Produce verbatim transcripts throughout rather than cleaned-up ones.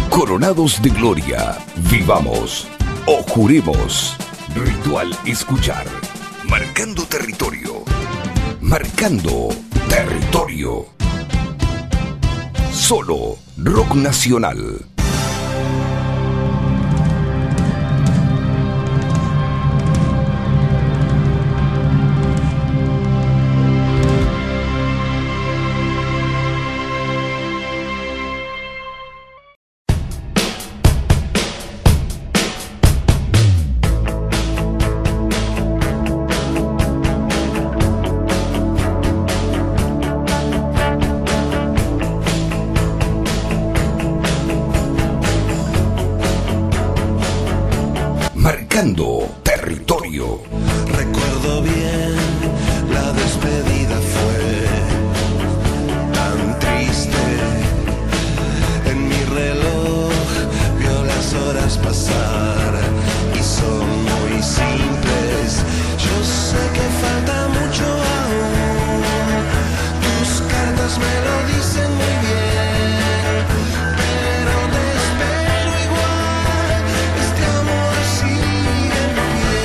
Coronados de gloria, vivamos o juremos. Ritual escuchar. Marcando territorio. Marcando territorio. Solo rock nacional. Marcando territorio. Recuerdo bien, la despedida fue tan triste. En mi reloj vio las horas pasar y son muy simples. Yo sé que falta mucho aún. Tus cartas me lo dicen muy bien, pero te espero igual. Este amor sigue en pie.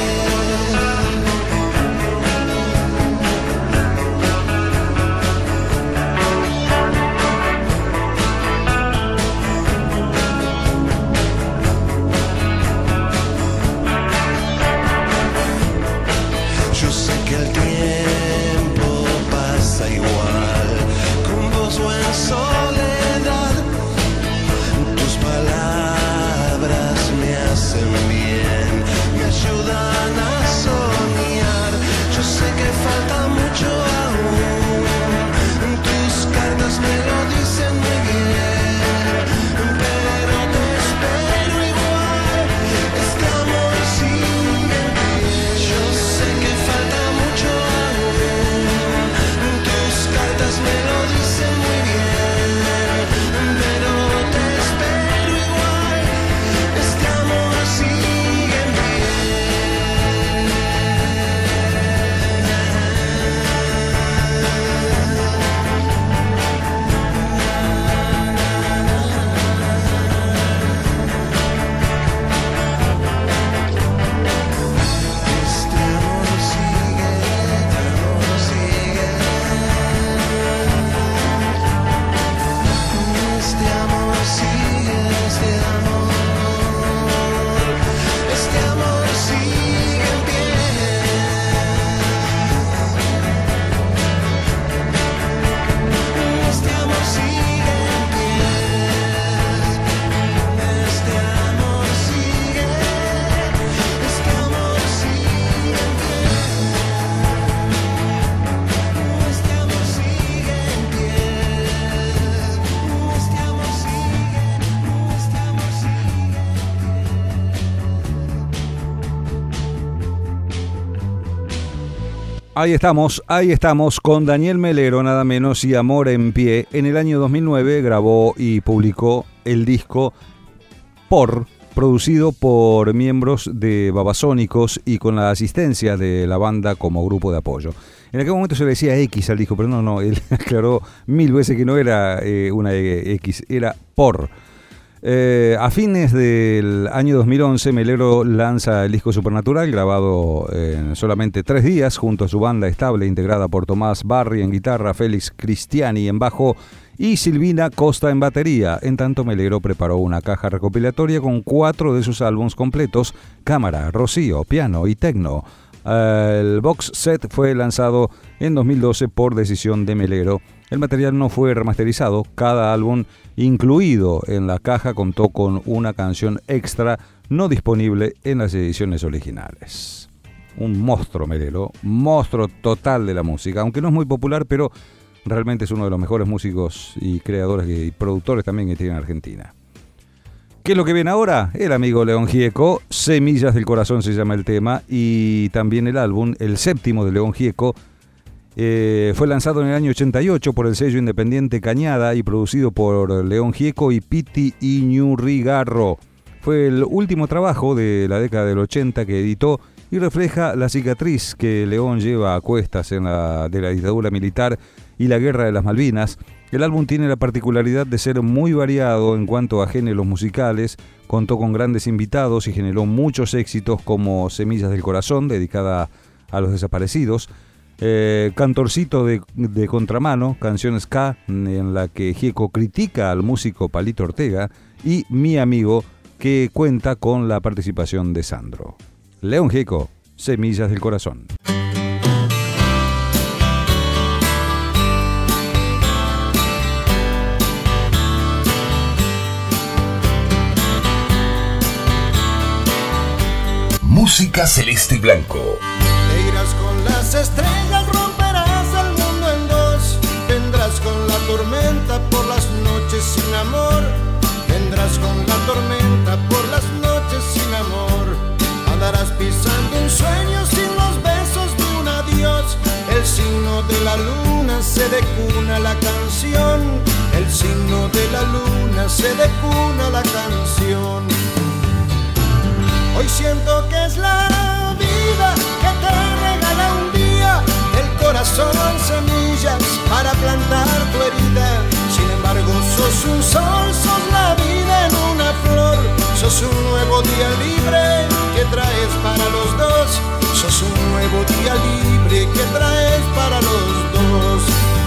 Yo sé que el tiempo pasa igual, con vos o en soledad. Tus palabras me hacen bien, me ayudan a soñar. Yo sé que falta mucho aún, tus cartas me lo dicen muy bien, pero te espero igual. Este amor sigue en pie. Yo sé que falta mucho aún, tus cartas me lo dicen muy bien, pero te espero igual. Este amor sigue en pie. Este amor sigue, este amor sigue. Este amor sigue, este amor. Este amor sigue en pie. Este amor sigue en pie. Este amor sigue. Este amor sigue en pie. Este amor sigue en pie. Este amor sigue. Este amor Ahí estamos, ahí estamos con Daniel Melero, nada menos, y Amor en Pie. En el año dos mil nueve grabó y publicó el disco Por, producido por miembros de Babasónicos y con la asistencia de la banda como grupo de apoyo. En aquel momento se le decía X al disco, pero no, no, él aclaró mil veces que no era eh, una X, era Por. Eh, a fines del año dos mil once, Melero lanza el disco Supernatural, grabado en solamente tres días, junto a su banda estable, integrada por Tomás Barri en guitarra, Félix Cristiani en bajo y Silvina Costa en batería. En tanto, Melero preparó una caja recopilatoria con cuatro de sus álbumes completos: Cámara, Rocío, Piano y Tecno. El box set fue lanzado en dos mil doce por decisión de Melero. El material no fue remasterizado. Cada álbum incluido en la caja contó con una canción extra no disponible en las ediciones originales. Un monstruo Melero, monstruo total de la música, aunque no es muy popular, pero realmente es uno de los mejores músicos y creadores y productores también que tiene Argentina. ¿Qué es lo que viene ahora? El amigo León Gieco, Semillas del Corazón se llama el tema, y también el álbum, el séptimo de León Gieco, eh, fue lanzado en el año ochenta y ocho por el sello independiente Cañada y producido por León Gieco y Piti Iñurrigarro. Fue el último trabajo de la década del ochenta que editó y refleja la cicatriz que León lleva a cuestas en la, de la dictadura militar y la guerra de las Malvinas, El álbum tiene la particularidad de ser muy variado en cuanto a géneros musicales, contó con grandes invitados y generó muchos éxitos como Semillas del Corazón, dedicada a los desaparecidos, eh, Cantorcito de, de Contramano, canción ska en la que Gieco critica al músico Palito Ortega, y Mi Amigo, que cuenta con la participación de Sandro. León Gieco, Semillas del Corazón. Música celeste y blanco. Te irás con las estrellas, romperás el mundo en dos. Vendrás con la tormenta por las noches sin amor. Vendrás con la tormenta por las noches sin amor. Andarás pisando un sueño sin los besos de un adiós. El signo de la luna se decuna la canción. El signo de la luna se decuna la canción. Hoy siento que es la vida que te regala un día, el corazón semillas para plantar tu herida. Sin embargo sos un sol, sos la vida en una flor. Sos un nuevo día libre que traes para los dos. Sos un nuevo día libre que traes para los dos.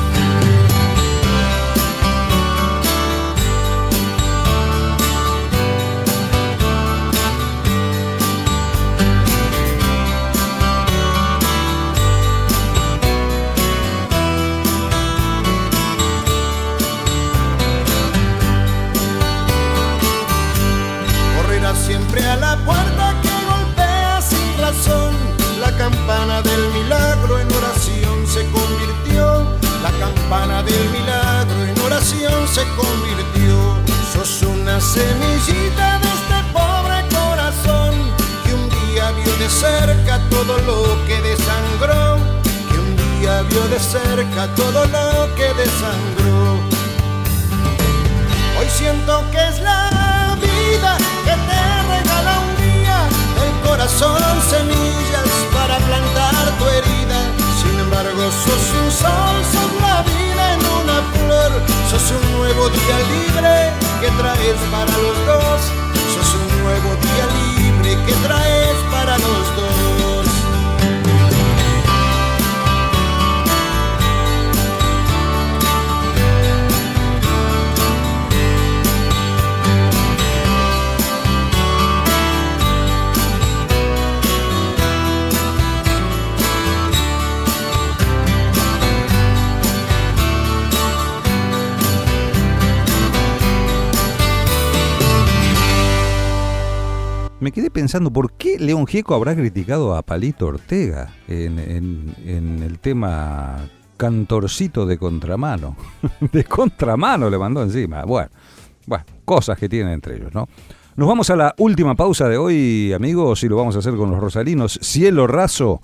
Siempre a la puerta que golpea sin razón. La campana del milagro en oración se convirtió. La campana del milagro en oración se convirtió. Sos una semillita de este pobre corazón que un día vio de cerca todo lo que desangró. Que un día vio de cerca todo lo que desangró. Hoy siento que es la vida que te regala un día, el corazón semillas para plantar tu herida. Sin embargo sos un sol, sos la vida en una flor. Sos un nuevo día libre que traes para los dos. Sos un nuevo día libre que traes para los dos. Me quedé pensando, ¿por qué León Gieco habrá criticado a Palito Ortega en, en, en el tema Cantorcito de Contramano? De Contramano le mandó encima. Bueno, bueno, cosas que tienen entre ellos, ¿no? Nos vamos a la última pausa de hoy, amigos, y lo vamos a hacer con los rosarinos. Cielo Raso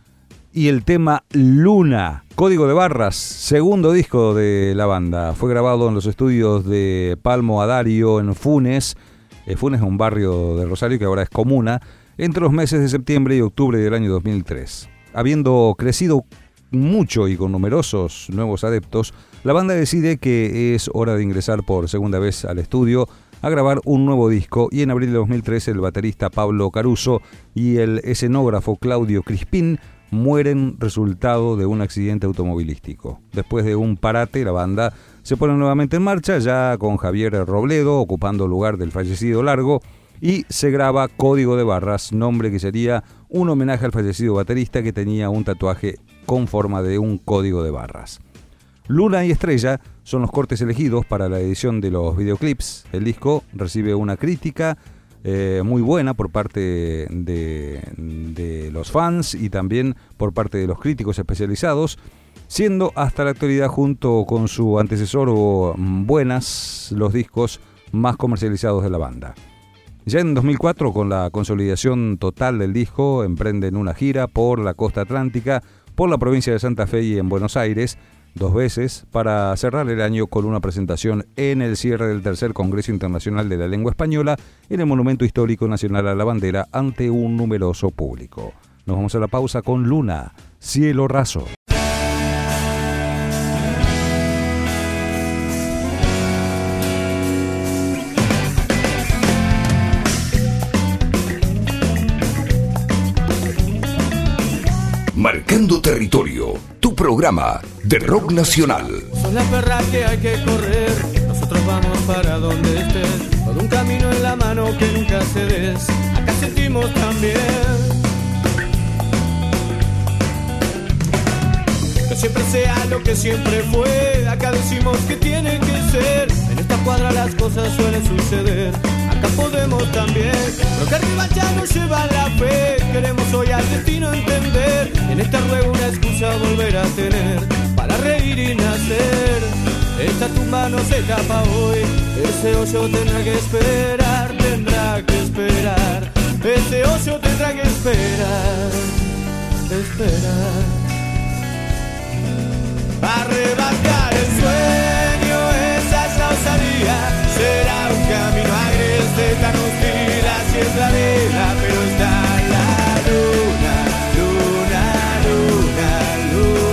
y el tema Luna, Código de Barras, segundo disco de la banda. Fue grabado en los estudios de Palmo Adario en Funes. Funes es un barrio de Rosario que ahora es comuna, entre los meses de septiembre y octubre del año dos mil tres. Habiendo crecido mucho y con numerosos nuevos adeptos, la banda decide que es hora de ingresar por segunda vez al estudio a grabar un nuevo disco, y en abril de dos mil tres el baterista Pablo Caruso y el escenógrafo Claudio Crispín mueren resultado de un accidente automovilístico. Después de un parate, la banda se pone nuevamente en marcha, ya con Javier Robledo ocupando el lugar del fallecido Largo, y se graba Código de Barras, nombre que sería un homenaje al fallecido baterista que tenía un tatuaje con forma de un código de barras. Luna y Estrella son los cortes elegidos para la edición de los videoclips. El disco recibe una crítica Eh, muy buena por parte de, de los fans y también por parte de los críticos especializados, siendo hasta la actualidad, junto con su antecesor o Buenas, los discos más comercializados de la banda. Ya en dos mil cuatro, con la consolidación total del disco, emprenden una gira por la costa atlántica, por la provincia de Santa Fe y en Buenos Aires, dos veces, para cerrar el año con una presentación en el cierre del tercer Congreso Internacional de la Lengua Española en el Monumento Histórico Nacional a la Bandera ante un numeroso público. Nos vamos a la pausa con Luna, Cielo Raso. Marcando Territorio, tu programa de rock nacional. Son la perra que hay que correr, nosotros vamos para donde estés, con un camino en la mano que nunca cedes, acá sentimos también. Que siempre sea lo que siempre fue, acá decimos que tiene que ser, en esta cuadra las cosas suelen suceder, acá podemos también, pero que arriba ya nos lleva la fe, queremos hoy al destino entender, en esta rueda una excusa volver a tener, para reír y nacer, esta tumba no se tapa hoy, ese hoyo tendrá que esperar, tendrá que esperar, ese hoyo tendrá que esperar, esperar. Arrebatar el sueño, esa es la osadía, será un camino agreste tan hostil, así es la vida, pero está la luna, luna,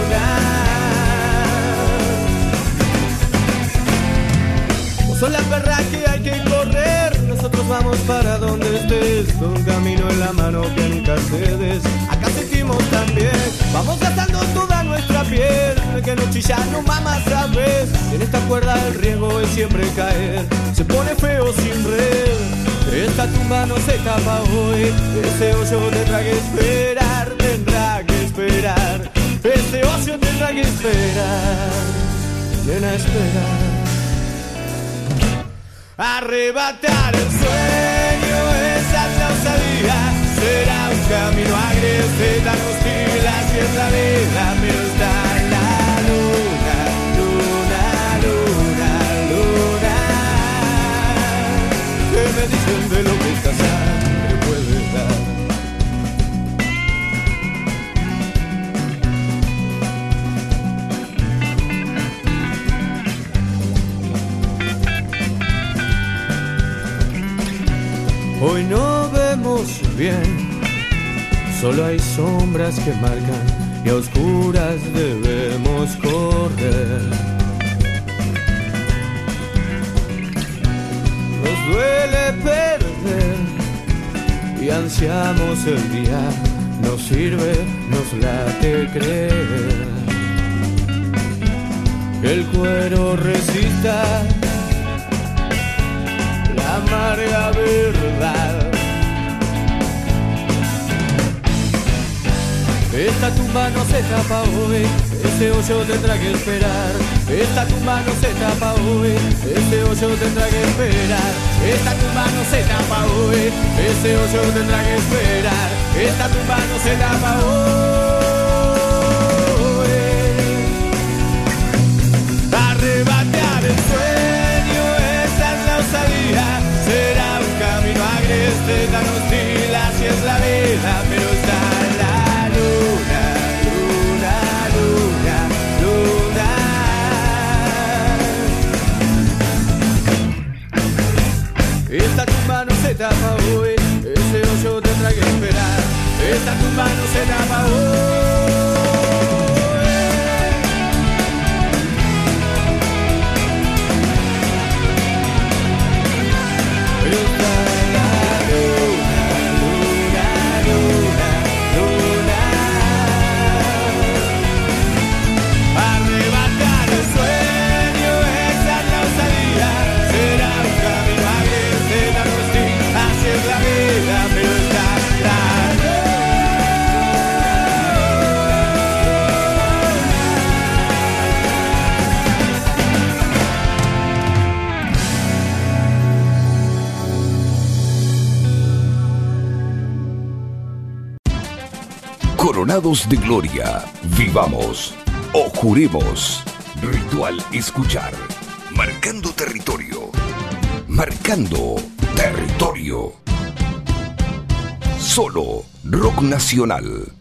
luna, luna. Vos sos la perra que hay que correr, nosotros vamos para donde estés, con un camino en la mano que nunca cedes, acá sentimos también, vamos gastando toda nuestra piel, que no chilla, no mama, sabes, en esta cuerda el riesgo es siempre caer, se pone feo sin red, esta tumba no se tapa hoy, ese hoyo tendrá que esperar, tendrá que esperar, ese hoyo tendrá que esperar, nena, esperar. Arrebatar el sueño, esa es la osadía, será un camino agreste tan hostil, así es la vida, pero está la luna, luna, luna, luna. ¿Qué me dicen de lo que esta sangre puede dar? Hoy no vemos bien, solo hay sombras que marcan y a oscuras debemos correr. Nos duele perder y ansiamos el día, nos sirve, nos late creer que el cuero resista la amarga verdad. Esta tumba no se tapa hoy, ese hoyo tendrá que esperar. Esta tumba no se tapa hoy, ese hoyo tendrá que esperar. Esta tumba no se tapa hoy, ese hoyo tendrá que esperar. Esta tumba no se tapa hoy. Arrebatar el sueño, esa es la osadía, será un camino agreste tan hostil, así es la vida, pero está la luna, luna, luna, luna. Esta tumba no se tapa hoy, ese hoyo tendrá que esperar. Esta tumba no se tapa hoy. Pero está la luna, luna, luna, luna. Arrebatar el sueño, esa es la osadía, será un camino agreste tan hostil, así es la vida, pero está la luna. Coronados de gloria, vivamos o juremos. Ritual escuchar. Marcando territorio. Marcando territorio. Solo rock nacional.